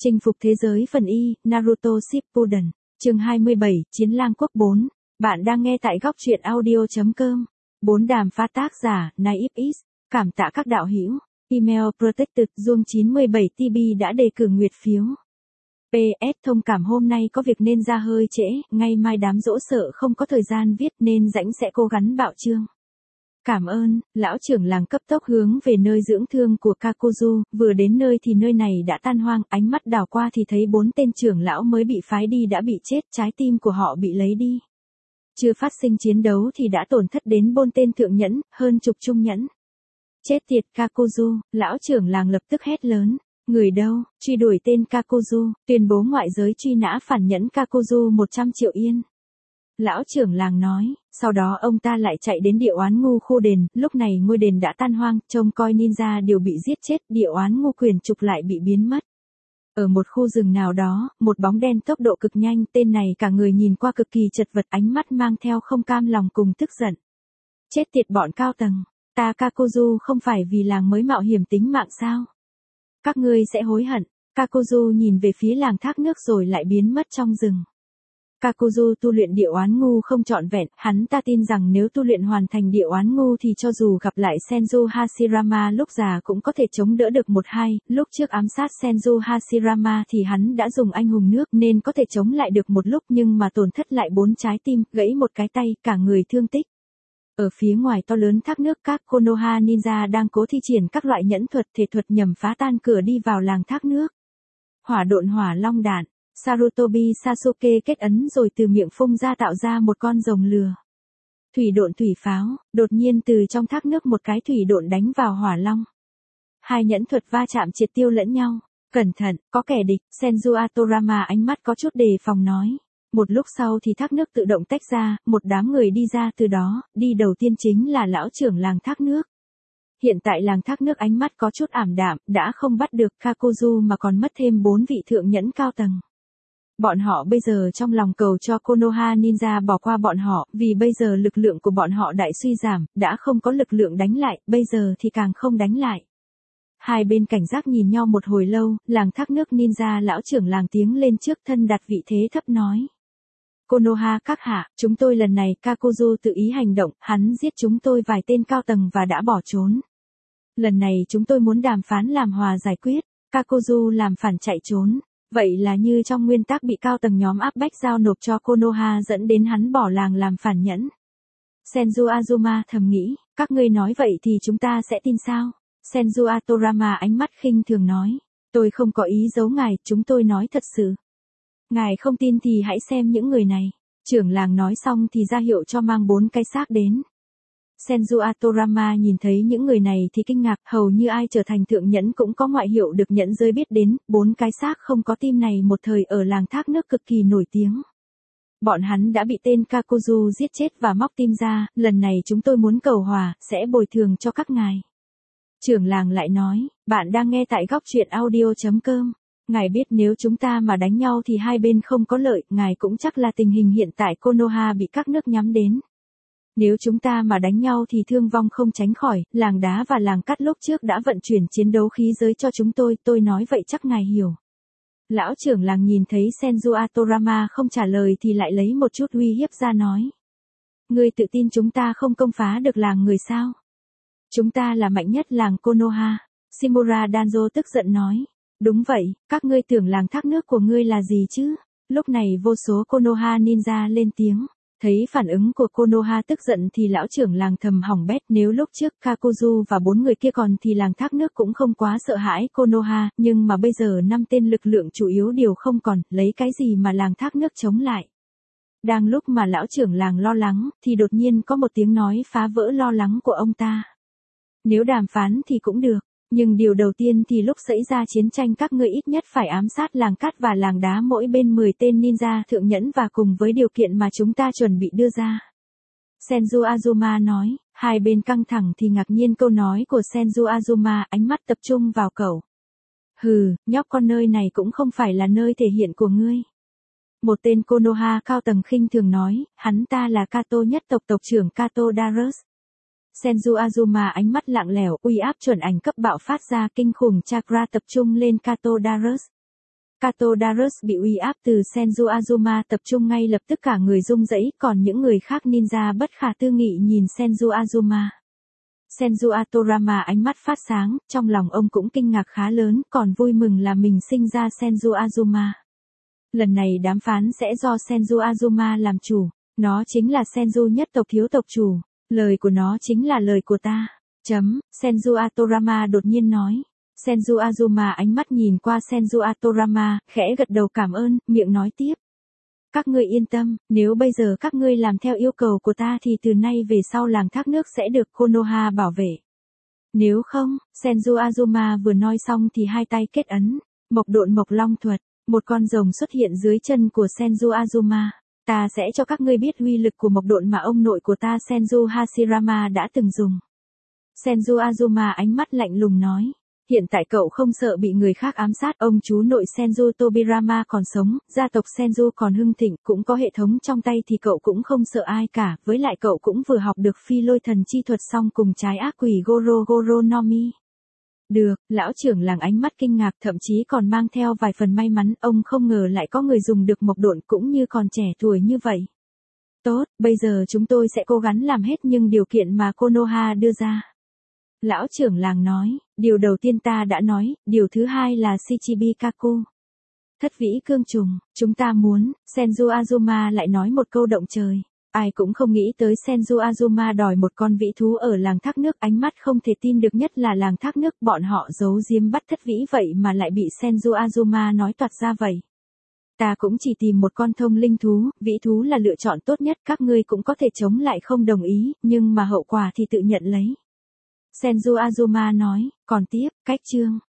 Chinh phục thế giới phần Y, Naruto Shippuden, chương 27, Chiến lang quốc 4. Bạn đang nghe tại góc truyện audio.com. 4 đàm phá tác giả, Naif Is. Cảm tạ các đạo hữu. Email Protected Zoom 97 TB đã đề cử nguyệt phiếu. PS thông cảm hôm nay có việc nên ra hơi trễ, ngày mai đám dỗ sợ không có thời gian viết nên rãnh sẽ cố gắng bạo chương. Cảm ơn, lão trưởng làng cấp tốc hướng về nơi dưỡng thương của Kakuzu, vừa đến nơi thì nơi này đã tan hoang, ánh mắt đảo qua thì thấy 4 tên trưởng lão mới bị phái đi đã bị chết, trái tim của họ bị lấy đi. Chưa phát sinh chiến đấu thì đã tổn thất đến 4 tên thượng nhẫn, hơn chục trung nhẫn. Chết tiệt Kakuzu, lão trưởng làng lập tức hét lớn. Người đâu, truy đuổi tên Kakuzu, tuyên bố ngoại giới truy nã phản nhẫn Kakuzu 100 triệu yên. Lão trưởng làng nói, sau đó ông ta lại chạy đến địa oán ngu khu đền, lúc này ngôi đền đã tan hoang, trông coi ninja đều bị giết chết, địa oán ngu quyền trục lại bị biến mất. Ở một khu rừng nào đó, một bóng đen tốc độ cực nhanh, tên này cả người nhìn qua cực kỳ chật vật, ánh mắt mang theo không cam lòng cùng tức giận. Chết tiệt bọn cao tầng, ta Kakuzu không phải vì làng mới mạo hiểm tính mạng sao? Các ngươi sẽ hối hận. Kakuzu nhìn về phía làng thác nước rồi lại biến mất trong rừng. Kakuzu tu luyện địa oán ngu không trọn vẹn, hắn ta tin rằng nếu tu luyện hoàn thành địa oán ngu thì cho dù gặp lại Senju Hashirama lúc già cũng có thể chống đỡ được 1-2, lúc trước ám sát Senju Hashirama thì hắn đã dùng anh hùng nước nên có thể chống lại được một lúc nhưng mà tổn thất lại 4 trái tim, gãy một cái tay, cả người thương tích. Ở phía ngoài to lớn thác nước các Konoha ninja đang cố thi triển các loại nhẫn thuật thể thuật nhằm phá tan cửa đi vào làng thác nước. Hỏa độn hỏa long đạn. Sarutobi Sasuke kết ấn rồi từ miệng phun ra tạo ra một con rồng lừa. Thủy độn thủy pháo, đột nhiên từ trong thác nước một cái thủy độn đánh vào hỏa long. Hai nhẫn thuật va chạm triệt tiêu lẫn nhau. Cẩn thận, có kẻ địch, Senju Atorama ánh mắt có chút đề phòng nói. Một lúc sau thì thác nước tự động tách ra, một đám người đi ra từ đó, đi đầu tiên chính là lão trưởng làng thác nước. Hiện tại làng thác nước ánh mắt có chút ảm đạm, đã không bắt được Kakuzu mà còn mất thêm 4 vị thượng nhẫn cao tầng. Bọn họ bây giờ trong lòng cầu cho Konoha Ninja bỏ qua bọn họ, vì bây giờ lực lượng của bọn họ đại suy giảm, đã không có lực lượng đánh lại, bây giờ thì càng không đánh lại. Hai bên cảnh giác nhìn nhau một hồi lâu, làng thác nước ninja lão trưởng làng tiếng lên trước thân đặt vị thế thấp nói. Konoha các hạ, chúng tôi lần này Kakuzu tự ý hành động, hắn giết chúng tôi vài tên cao tầng và đã bỏ trốn. Lần này chúng tôi muốn đàm phán làm hòa giải quyết, Kakuzu làm phản chạy trốn. Vậy là như trong nguyên tắc bị cao tầng nhóm áp bách giao nộp cho Konoha dẫn đến hắn bỏ làng làm phản nhẫn. Senju Azuma thầm nghĩ, các ngươi nói vậy thì chúng ta sẽ tin sao? Senju Atorama ánh mắt khinh thường nói, tôi không có ý giấu ngài, chúng tôi nói thật sự. Ngài không tin thì hãy xem những người này. Trưởng làng nói xong thì ra hiệu cho mang 4 cái xác đến. Senju Atorama nhìn thấy những người này thì kinh ngạc, hầu như ai trở thành thượng nhẫn cũng có ngoại hiệu được nhẫn giới biết đến, 4 cái xác không có tim này một thời ở làng thác nước cực kỳ nổi tiếng. Bọn hắn đã bị tên Kakuzu giết chết và móc tim ra, lần này chúng tôi muốn cầu hòa, sẽ bồi thường cho các ngài. Trưởng làng lại nói, bạn đang nghe tại góc truyện audio.com. Ngài biết nếu chúng ta mà đánh nhau thì hai bên không có lợi, ngài cũng chắc là tình hình hiện tại Konoha bị các nước nhắm đến. Nếu chúng ta mà đánh nhau thì thương vong không tránh khỏi, làng đá và làng cắt lúc trước đã vận chuyển chiến đấu khí giới cho chúng tôi nói vậy chắc ngài hiểu. Lão trưởng làng nhìn thấy Senju Atorama không trả lời thì lại lấy một chút uy hiếp ra nói. Ngươi tự tin chúng ta không công phá được làng người sao? Chúng ta là mạnh nhất làng Konoha. Shimura Danzo tức giận nói. Đúng vậy, các ngươi tưởng làng thác nước của ngươi là gì chứ? Lúc này vô số Konoha ninja lên tiếng. Thấy phản ứng của Konoha tức giận thì lão trưởng làng thầm hỏng bét, nếu lúc trước Kakuzu và 4 người kia còn thì làng thác nước cũng không quá sợ hãi Konoha, nhưng mà bây giờ 5 tên lực lượng chủ yếu đều không còn, lấy cái gì mà làng thác nước chống lại. Đang lúc mà lão trưởng làng lo lắng, thì đột nhiên có một tiếng nói phá vỡ lo lắng của ông ta. Nếu đàm phán thì cũng được. Nhưng điều đầu tiên thì lúc xảy ra chiến tranh các ngươi ít nhất phải ám sát làng cát và làng đá mỗi bên 10 tên ninja thượng nhẫn và cùng với điều kiện mà chúng ta chuẩn bị đưa ra. Senju Azuma nói, hai bên căng thẳng thì ngạc nhiên câu nói của Senju Azuma, ánh mắt tập trung vào cậu. Hừ, nhóc con, nơi này cũng không phải là nơi thể hiện của ngươi. Một tên Konoha cao tầng khinh thường nói, hắn ta là Kato nhất tộc tộc trưởng Kato Darius. Senju Azuma ánh mắt lặng lẽo, uy áp chuẩn ảnh cấp bạo phát ra kinh khủng chakra tập trung lên Kato Darius. Kato Darius bị uy áp từ Senju Azuma tập trung ngay lập tức cả người rung rẩy, còn những người khác ninja bất khả tư nghị nhìn Senju Azuma. Senju Atorama ánh mắt phát sáng, trong lòng ông cũng kinh ngạc khá lớn, còn vui mừng là mình sinh ra Senju Azuma. Lần này đàm phán sẽ do Senju Azuma làm chủ, nó chính là Senju nhất tộc thiếu tộc chủ, lời của nó chính là lời của ta. Senju Atorama đột nhiên nói. Senju Azuma ánh mắt nhìn qua Senju Atorama, khẽ gật đầu cảm ơn, miệng nói tiếp. Các ngươi yên tâm, nếu bây giờ các ngươi làm theo yêu cầu của ta thì từ nay về sau làng thác nước sẽ được Konoha bảo vệ. Nếu không, Senju Azuma vừa nói xong thì hai tay kết ấn, mộc độn mộc long thuật, một con rồng xuất hiện dưới chân của Senju Azuma. Ta sẽ cho các ngươi biết uy lực của mộc độn mà ông nội của ta Senju Hashirama đã từng dùng. Senju Azuma ánh mắt lạnh lùng nói. Hiện tại cậu không sợ bị người khác ám sát, ông chú nội Senju Tobirama còn sống, gia tộc Senju còn hưng thịnh, cũng có hệ thống trong tay thì cậu cũng không sợ ai cả, với lại cậu cũng vừa học được phi lôi thần chi thuật xong cùng trái ác quỷ Goro Goro no Mi. Được, lão trưởng làng ánh mắt kinh ngạc thậm chí còn mang theo vài phần may mắn, ông không ngờ lại có người dùng được mộc độn cũng như còn trẻ tuổi như vậy. Tốt, bây giờ chúng tôi sẽ cố gắng làm hết những điều kiện mà Konoha đưa ra. Lão trưởng làng nói, điều đầu tiên ta đã nói, điều thứ hai là Shichibi Kaku. Thất vĩ cương trùng, chúng ta muốn, Senju Azuma lại nói một câu động trời. Ai cũng không nghĩ tới Senju Azuma đòi một con vĩ thú ở làng thác nước, ánh mắt không thể tin được, nhất là làng thác nước bọn họ giấu giếm bắt thất vĩ vậy mà lại bị Senju Azuma nói toạc ra vậy. Ta cũng chỉ tìm một con thông linh thú, vĩ thú là lựa chọn tốt nhất, các ngươi cũng có thể chống lại không đồng ý, nhưng mà hậu quả thì tự nhận lấy. Senju Azuma nói, còn tiếp, cách chương.